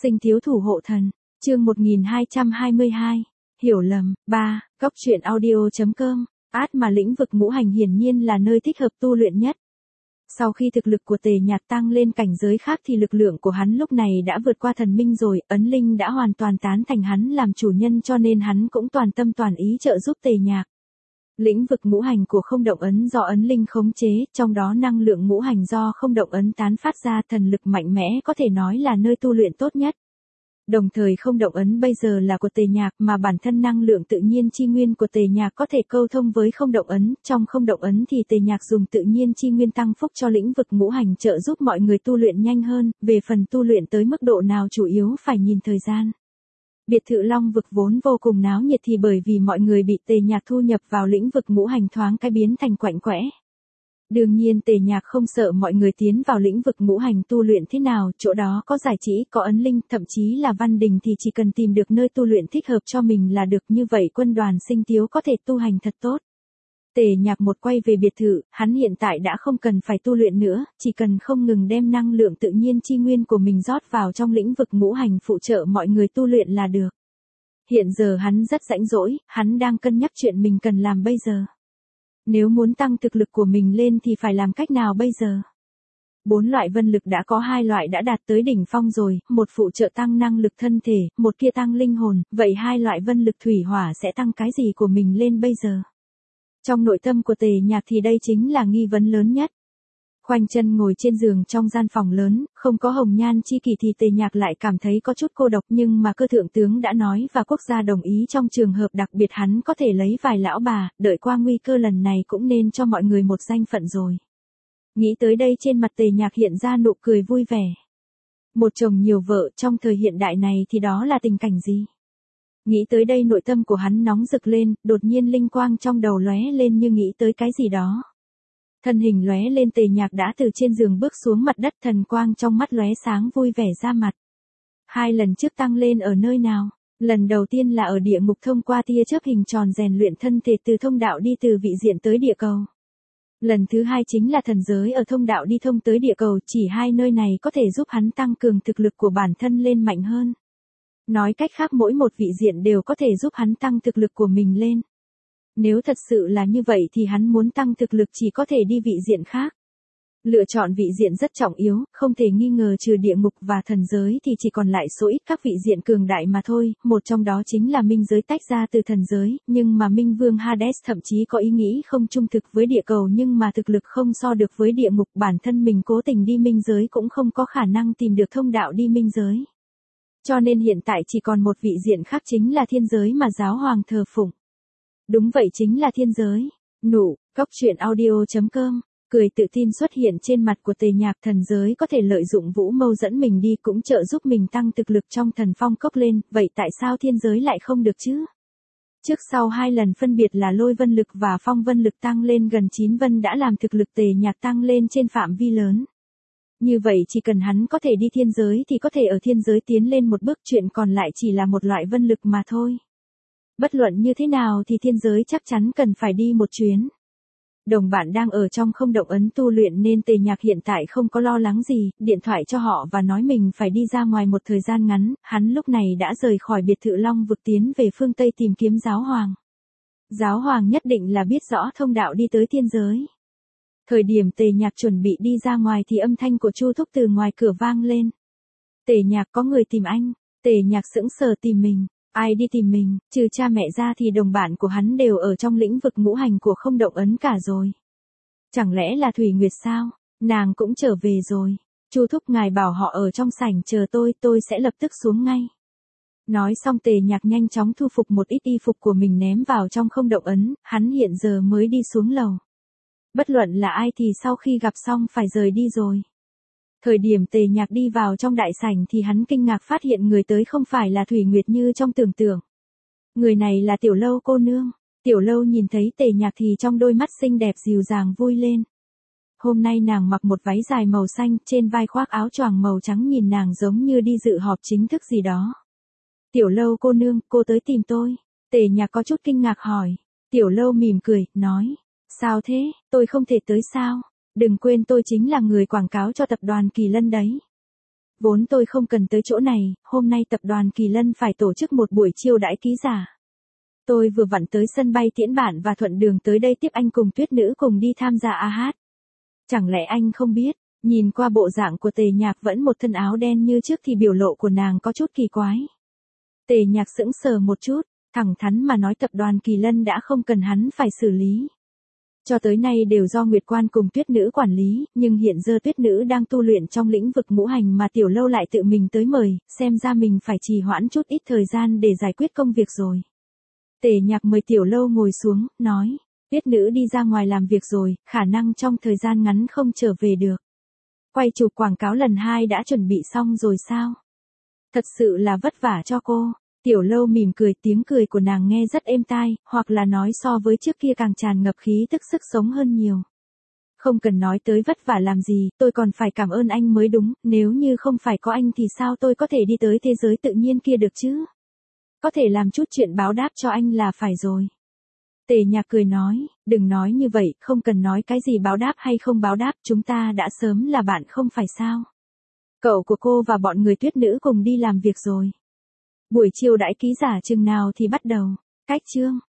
Sinh thiếu thủ hộ thần, chương 1222, hiểu lầm, 3, Cóc truyện audio.com, mà lĩnh vực ngũ hành hiển nhiên là nơi thích hợp tu luyện nhất. Sau khi thực lực của Tề Nhạc tăng lên cảnh giới khác thì lực lượng của hắn lúc này đã vượt qua thần minh rồi, ấn linh đã hoàn toàn tán thành hắn làm chủ nhân cho nên hắn cũng toàn tâm toàn ý trợ giúp Tề Nhạc. Lĩnh vực ngũ hành của không động ấn do ấn linh khống chế, trong đó năng lượng ngũ hành do không động ấn tán phát ra thần lực mạnh mẽ có thể nói là nơi tu luyện tốt nhất. Đồng thời không động ấn bây giờ là của Tề Nhạc mà bản thân năng lượng tự nhiên chi nguyên của Tề Nhạc có thể câu thông với không động ấn, trong không động ấn thì Tề Nhạc dùng tự nhiên chi nguyên tăng phúc cho lĩnh vực ngũ hành trợ giúp mọi người tu luyện nhanh hơn, về phần tu luyện tới mức độ nào chủ yếu phải nhìn thời gian. Biệt thự Long vực vốn vô cùng náo nhiệt thì bởi vì mọi người bị Tề Nhạc thu nhập vào lĩnh vực ngũ hành thoáng cái biến thành quạnh quẽ. Đương nhiên Tề Nhạc không sợ mọi người tiến vào lĩnh vực ngũ hành tu luyện thế nào, chỗ đó có giải trí, có ấn linh, thậm chí là văn đình thì chỉ cần tìm được nơi tu luyện thích hợp cho mình là được, như vậy quân đoàn Sinh Tiếu có thể tu hành thật tốt. Tề Nhạc một quay về biệt thự, hắn hiện tại đã không cần phải tu luyện nữa, chỉ cần không ngừng đem năng lượng tự nhiên chi nguyên của mình rót vào trong lĩnh vực ngũ hành phụ trợ mọi người tu luyện là được. Hiện giờ hắn rất rảnh rỗi, hắn đang cân nhắc chuyện mình cần làm bây giờ. Nếu muốn tăng thực lực của mình lên thì phải làm cách nào bây giờ? 4 loại vân lực đã có 2 loại đã đạt tới đỉnh phong rồi, một phụ trợ tăng năng lực thân thể, một kia tăng linh hồn, vậy 2 loại vân lực thủy hỏa sẽ tăng cái gì của mình lên bây giờ? Trong nội tâm của Tề Nhạc thì đây chính là nghi vấn lớn nhất. Khoanh chân ngồi trên giường trong gian phòng lớn, không có hồng nhan chi kỷ thì Tề Nhạc lại cảm thấy có chút cô độc, nhưng mà cơ thượng tướng đã nói và quốc gia đồng ý trong trường hợp đặc biệt hắn có thể lấy vài lão bà, đợi qua nguy cơ lần này cũng nên cho mọi người một danh phận rồi. Nghĩ tới đây trên mặt Tề Nhạc hiện ra nụ cười vui vẻ. Một chồng nhiều vợ trong thời hiện đại này thì đó là tình cảnh gì? Nghĩ tới đây nội tâm của hắn nóng rực lên, đột nhiên linh quang trong đầu lóe lên như nghĩ tới cái gì đó. Thân hình lóe lên Tề Nhạc đã từ trên giường bước xuống mặt đất, thần quang trong mắt lóe sáng vui vẻ ra mặt. 2 lần trước tăng lên ở nơi nào? Lần đầu tiên là ở địa ngục thông qua tia chớp hình tròn rèn luyện thân thể từ thông đạo đi từ vị diện tới địa cầu. Lần thứ 2 chính là thần giới ở thông đạo đi thông tới địa cầu, chỉ 2 nơi này có thể giúp hắn tăng cường thực lực của bản thân lên mạnh hơn. Nói cách khác mỗi một vị diện đều có thể giúp hắn tăng thực lực của mình lên. Nếu thật sự là như vậy thì hắn muốn tăng thực lực chỉ có thể đi vị diện khác. Lựa chọn vị diện rất trọng yếu, không thể nghi ngờ trừ địa ngục và thần giới thì chỉ còn lại số ít các vị diện cường đại mà thôi, một trong đó chính là minh giới tách ra từ thần giới, nhưng mà Minh Vương Hades thậm chí có ý nghĩ không trung thực với địa cầu nhưng mà thực lực không so được với địa ngục, bản thân mình cố tình đi minh giới cũng không có khả năng tìm được thông đạo đi minh giới. Cho nên hiện tại chỉ còn một vị diện khác chính là thiên giới mà giáo hoàng thờ phụng. Đúng vậy chính là thiên giới. Nụ, Cóc truyện audio.com, cười tự tin xuất hiện trên mặt của Tề Nhạc, thần giới có thể lợi dụng vũ mâu dẫn mình đi cũng trợ giúp mình tăng thực lực trong thần phong cốc lên, vậy tại sao thiên giới lại không được chứ? Trước sau 2 lần phân biệt là lôi vân lực và phong vân lực tăng lên gần 9 vân đã làm thực lực Tề Nhạc tăng lên trên phạm vi lớn. Như vậy chỉ cần hắn có thể đi thiên giới thì có thể ở thiên giới tiến lên một bước, chuyện còn lại chỉ là một loại vân lực mà thôi. Bất luận như thế nào thì thiên giới chắc chắn cần phải đi một chuyến. Đồng bạn đang ở trong không động ấn tu luyện nên Tề Nhạc hiện tại không có lo lắng gì, điện thoại cho họ và nói mình phải đi ra ngoài một thời gian ngắn, hắn lúc này đã rời khỏi biệt thự Long vực tiến về phương Tây tìm kiếm giáo hoàng. Giáo hoàng nhất định là biết rõ thông đạo đi tới thiên giới. Thời điểm Tề Nhạc chuẩn bị đi ra ngoài thì âm thanh của Chu Thúc từ ngoài cửa vang lên. Tề Nhạc, có người tìm anh. Tề Nhạc sững sờ, tìm mình. Ai đi tìm mình, trừ cha mẹ ra thì đồng bạn của hắn đều ở trong lĩnh vực ngũ hành của không động ấn cả rồi. Chẳng lẽ là Thủy Nguyệt sao? Nàng cũng trở về rồi. Chu Thúc ngài bảo họ ở trong sảnh chờ tôi sẽ lập tức xuống ngay. Nói xong Tề Nhạc nhanh chóng thu phục một ít y phục của mình ném vào trong không động ấn, hắn hiện giờ mới đi xuống lầu. Bất luận là ai thì sau khi gặp xong phải rời đi rồi. Thời điểm Tề Nhạc đi vào trong đại sảnh thì hắn kinh ngạc phát hiện người tới không phải là Thủy Nguyệt như trong tưởng tượng. Người này là Tiểu Lâu cô nương. Tiểu Lâu nhìn thấy Tề Nhạc thì trong đôi mắt xinh đẹp dịu dàng vui lên. Hôm nay nàng mặc một váy dài màu xanh, trên vai khoác áo choàng màu trắng, nhìn nàng giống như đi dự họp chính thức gì đó. Tiểu Lâu cô nương, cô tới tìm tôi. Tề Nhạc có chút kinh ngạc hỏi. Tiểu Lâu mỉm cười, nói. Sao thế, tôi không thể tới sao? Đừng quên tôi chính là người quảng cáo cho tập đoàn Kỳ Lân đấy. vốn tôi không cần tới chỗ này, hôm nay tập đoàn Kỳ Lân phải tổ chức một buổi chiêu đãi ký giả. Tôi vừa vặn tới sân bay tiễn bạn và thuận đường tới đây tiếp anh cùng Tuyết Nữ cùng đi tham gia AH. Chẳng lẽ anh không biết, nhìn qua bộ dạng của Tề Nhạc vẫn một thân áo đen như trước thì biểu lộ của nàng có chút kỳ quái. Tề Nhạc sững sờ một chút, thẳng thắn mà nói tập đoàn Kỳ Lân đã không cần hắn phải xử lý. Cho tới nay đều do Nguyệt Quan cùng Tuyết Nữ quản lý, nhưng hiện giờ Tuyết Nữ đang tu luyện trong lĩnh vực ngũ hành mà Tiểu Lâu lại tự mình tới mời, xem ra mình phải trì hoãn chút ít thời gian để giải quyết công việc rồi. Tề Nhạc mời Tiểu Lâu ngồi xuống, nói, Tuyết Nữ đi ra ngoài làm việc rồi, khả năng trong thời gian ngắn không trở về được. Quay chụp quảng cáo lần 2 đã chuẩn bị xong rồi sao? Thật sự là vất vả cho cô. Tiểu Lâu mỉm cười, tiếng cười của nàng nghe rất êm tai, hoặc là nói so với trước kia càng tràn ngập khí tức sức sống hơn nhiều. Không cần nói tới vất vả làm gì, tôi còn phải cảm ơn anh mới đúng, nếu như không phải có anh thì sao tôi có thể đi tới thế giới tự nhiên kia được chứ? Có thể làm chút chuyện báo đáp cho anh là phải rồi. Tề Nhạc cười nói, đừng nói như vậy, không cần nói cái gì báo đáp hay không báo đáp, chúng ta đã sớm là bạn không phải sao? Cậu của cô và bọn người Tuyết Nữ cùng đi làm việc rồi. Buổi chiều đãi ký giả chừng nào thì bắt đầu? Cách chương